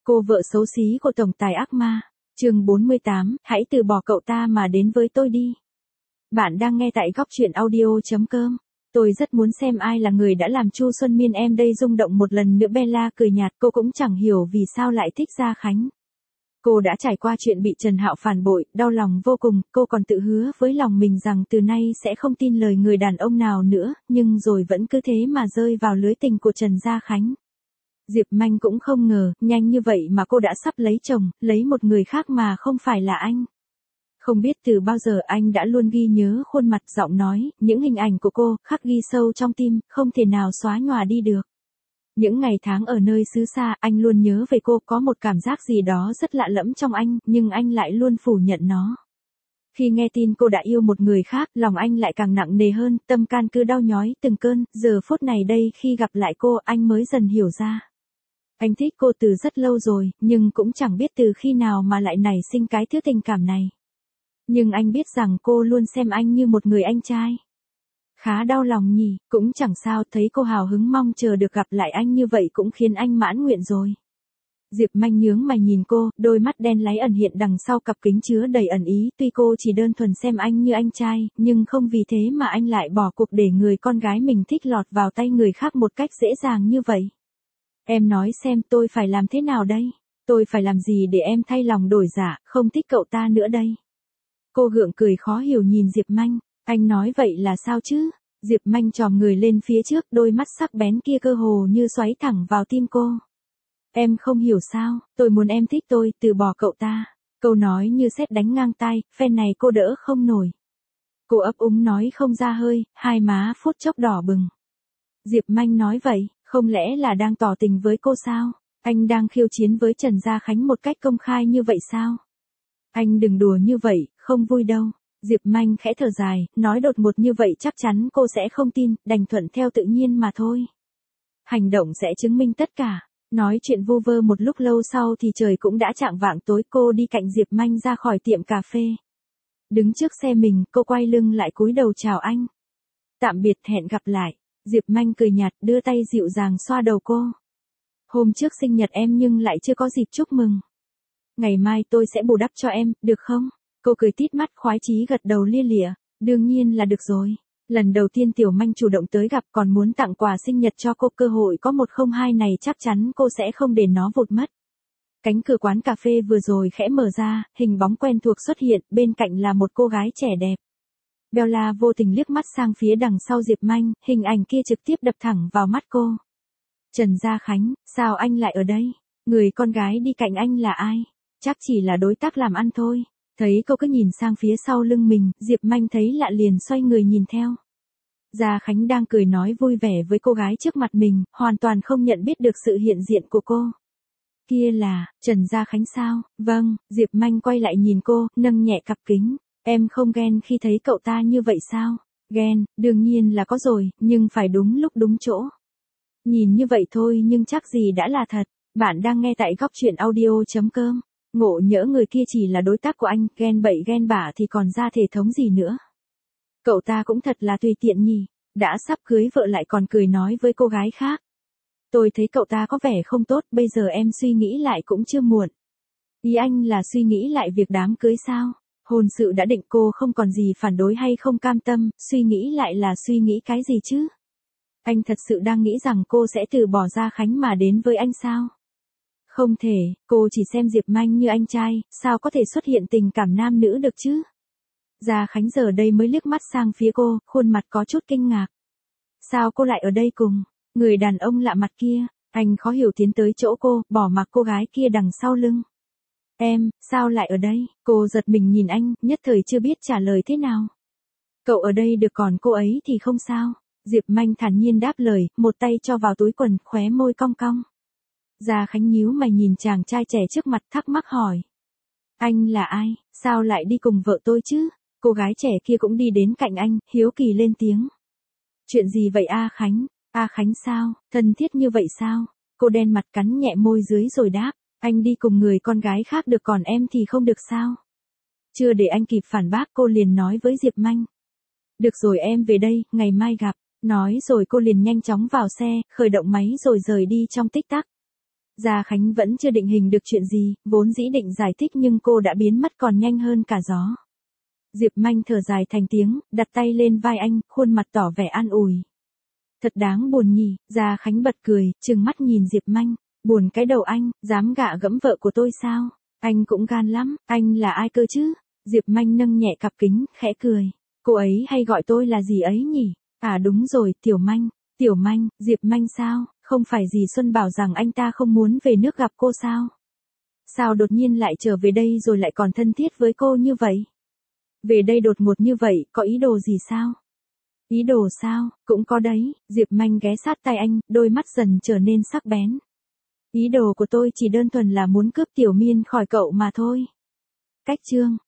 Cô vợ xấu xí của tổng tài ác ma. Chương 48, hãy từ bỏ cậu ta mà đến với tôi đi. Bạn đang nghe tại góc truyện audio.com. Tôi rất muốn xem ai là người đã làm Chu Xuân Miên em đây rung động một lần nữa. Bella cười nhạt, cô cũng chẳng hiểu vì sao lại thích Gia Khánh. Cô đã trải qua chuyện bị Trần Hạo phản bội, đau lòng vô cùng, cô còn tự hứa với lòng mình rằng từ nay sẽ không tin lời người đàn ông nào nữa, nhưng rồi vẫn cứ thế mà rơi vào lưới tình của Trần Gia Khánh. Diệp Manh cũng không ngờ, nhanh như vậy mà cô đã sắp lấy chồng, lấy một người khác mà không phải là anh. Không biết từ bao giờ anh đã luôn ghi nhớ khuôn mặt, giọng nói, những hình ảnh của cô, khắc ghi sâu trong tim, không thể nào xóa nhòa đi được. Những ngày tháng ở nơi xứ xa, anh luôn nhớ về cô, có một cảm giác gì đó rất lạ lẫm trong anh, nhưng anh lại luôn phủ nhận nó. Khi nghe tin cô đã yêu một người khác, lòng anh lại càng nặng nề hơn, tâm can cứ đau nhói từng cơn, giờ phút này đây khi gặp lại cô, anh mới dần hiểu ra. Anh thích cô từ rất lâu rồi, nhưng cũng chẳng biết từ khi nào mà lại nảy sinh cái thứ tình cảm này. Nhưng anh biết rằng cô luôn xem anh như một người anh trai. Khá đau lòng nhỉ, cũng chẳng sao, thấy cô hào hứng mong chờ được gặp lại anh như vậy cũng khiến anh mãn nguyện rồi. Diệp Manh nhướng mày nhìn cô, đôi mắt đen láy ẩn hiện đằng sau cặp kính chứa đầy ẩn ý, tuy cô chỉ đơn thuần xem anh như anh trai, nhưng không vì thế mà anh lại bỏ cuộc để người con gái mình thích lọt vào tay người khác một cách dễ dàng như vậy. Em nói xem tôi phải làm thế nào đây? Tôi phải làm gì để em thay lòng đổi dạ, không thích cậu ta nữa đây? Cô gượng cười khó hiểu nhìn Diệp Manh, anh nói vậy là sao chứ? Diệp Manh chòm người lên phía trước, đôi mắt sắc bén kia cơ hồ như xoáy thẳng vào tim cô. Em không hiểu sao, tôi muốn em thích tôi, từ bỏ cậu ta. Câu nói như sét đánh ngang tai, phen này cô đỡ không nổi. Cô ấp úng nói không ra hơi, hai má phút chốc đỏ bừng. Diệp Manh nói vậy, không lẽ là đang tỏ tình với cô sao? Anh đang khiêu chiến với Trần Gia Khánh một cách công khai như vậy sao? Anh đừng đùa như vậy, không vui đâu. Diệp Manh khẽ thở dài, nói đột ngột như vậy chắc chắn cô sẽ không tin, đành thuận theo tự nhiên mà thôi. Hành động sẽ chứng minh tất cả. Nói chuyện vu vơ một lúc lâu sau thì trời cũng đã chạng vạng tối, cô đi cạnh Diệp Manh ra khỏi tiệm cà phê. Đứng trước xe mình, cô quay lưng lại cúi đầu chào anh. Tạm biệt, hẹn gặp lại. Diệp Manh cười nhạt, đưa tay dịu dàng xoa đầu cô. Hôm trước sinh nhật em nhưng lại chưa có dịp chúc mừng. Ngày mai tôi sẽ bù đắp cho em, được không? Cô cười tít mắt khoái chí gật đầu lia lịa. Đương nhiên là được rồi. Lần đầu tiên Tiểu Manh chủ động tới gặp, còn muốn tặng quà sinh nhật cho cô, cơ hội có 102 này chắc chắn cô sẽ không để nó vụt mất. Cánh cửa quán cà phê vừa rồi khẽ mở ra, hình bóng quen thuộc xuất hiện, bên cạnh là một cô gái trẻ đẹp. Bella vô tình liếc mắt sang phía đằng sau Diệp Manh, hình ảnh kia trực tiếp đập thẳng vào mắt cô. Trần Gia Khánh, sao anh lại ở đây? Người con gái đi cạnh anh là ai? Chắc chỉ là đối tác làm ăn thôi. Thấy cô cứ nhìn sang phía sau lưng mình, Diệp Manh thấy lạ liền xoay người nhìn theo. Gia Khánh đang cười nói vui vẻ với cô gái trước mặt mình, hoàn toàn không nhận biết được sự hiện diện của cô. Kia là, Trần Gia Khánh sao? Vâng, Diệp Manh quay lại nhìn cô, nâng nhẹ cặp kính. Em không ghen khi thấy cậu ta như vậy sao? Ghen, đương nhiên là có rồi, nhưng phải đúng lúc đúng chỗ. Nhìn như vậy thôi nhưng chắc gì đã là thật. Bạn đang nghe tại góc truyện audio.com. Ngộ nhỡ người kia chỉ là đối tác của anh, ghen bậy ghen bả thì còn ra thể thống gì nữa. Cậu ta cũng thật là tùy tiện nhỉ, đã sắp cưới vợ lại còn cười nói với cô gái khác. Tôi thấy cậu ta có vẻ không tốt, bây giờ em suy nghĩ lại cũng chưa muộn. Ý anh là suy nghĩ lại việc đám cưới sao? Hôn sự đã định, cô không còn gì phản đối hay không cam tâm, suy nghĩ lại là suy nghĩ cái gì chứ? Anh thật sự đang nghĩ rằng cô sẽ từ bỏ Gia Khánh mà đến với anh sao? Không thể, cô chỉ xem Diệp Manh như anh trai, sao có thể xuất hiện tình cảm nam nữ được chứ? Gia Khánh giờ đây mới liếc mắt sang phía cô, khuôn mặt có chút kinh ngạc. Sao cô lại ở đây cùng người đàn ông lạ mặt kia? Anh khó hiểu tiến tới chỗ cô, bỏ mặc cô gái kia đằng sau lưng. Em, sao lại ở đây? Cô giật mình nhìn anh, nhất thời chưa biết trả lời thế nào. Cậu ở đây được còn cô ấy thì không sao. Diệp Manh thản nhiên đáp lời, một tay cho vào túi quần, khóe môi cong cong. Gia Khánh nhíu mày nhìn chàng trai trẻ trước mặt, thắc mắc hỏi. Anh là ai, sao lại đi cùng vợ tôi chứ? Cô gái trẻ kia cũng đi đến cạnh anh, hiếu kỳ lên tiếng. Chuyện gì vậy A Khánh? A Khánh sao, thân thiết như vậy sao? Cô đen mặt cắn nhẹ môi dưới rồi đáp. Anh đi cùng người con gái khác được còn em thì không được sao? Chưa để anh kịp phản bác cô liền nói với Diệp Manh. Được rồi em về đây, ngày mai gặp. Nói rồi cô liền nhanh chóng vào xe, khởi động máy rồi rời đi trong tích tắc. Gia Khánh vẫn chưa định hình được chuyện gì, vốn dĩ định giải thích nhưng cô đã biến mất còn nhanh hơn cả gió. Diệp Manh thở dài thành tiếng, đặt tay lên vai anh, khuôn mặt tỏ vẻ an ủi. Thật đáng buồn nhỉ, Gia Khánh bật cười, trừng mắt nhìn Diệp Manh. Buồn cái đầu anh, dám gạ gẫm vợ của tôi sao? Anh cũng gan lắm, anh là ai cơ chứ? Diệp Manh nâng nhẹ cặp kính, khẽ cười. Cô ấy hay gọi tôi là gì ấy nhỉ? À đúng rồi, Tiểu Manh. Tiểu Manh, Diệp Manh sao? Không phải dì Xuân bảo rằng anh ta không muốn về nước gặp cô sao? Sao đột nhiên lại trở về đây rồi lại còn thân thiết với cô như vậy? Về đây đột ngột như vậy, có ý đồ gì sao? Ý đồ sao? Cũng có đấy, Diệp Manh ghé sát tai anh, đôi mắt dần trở nên sắc bén. Ý đồ của tôi chỉ đơn thuần là muốn cướp Tiểu Miên khỏi cậu mà thôi. Cách chương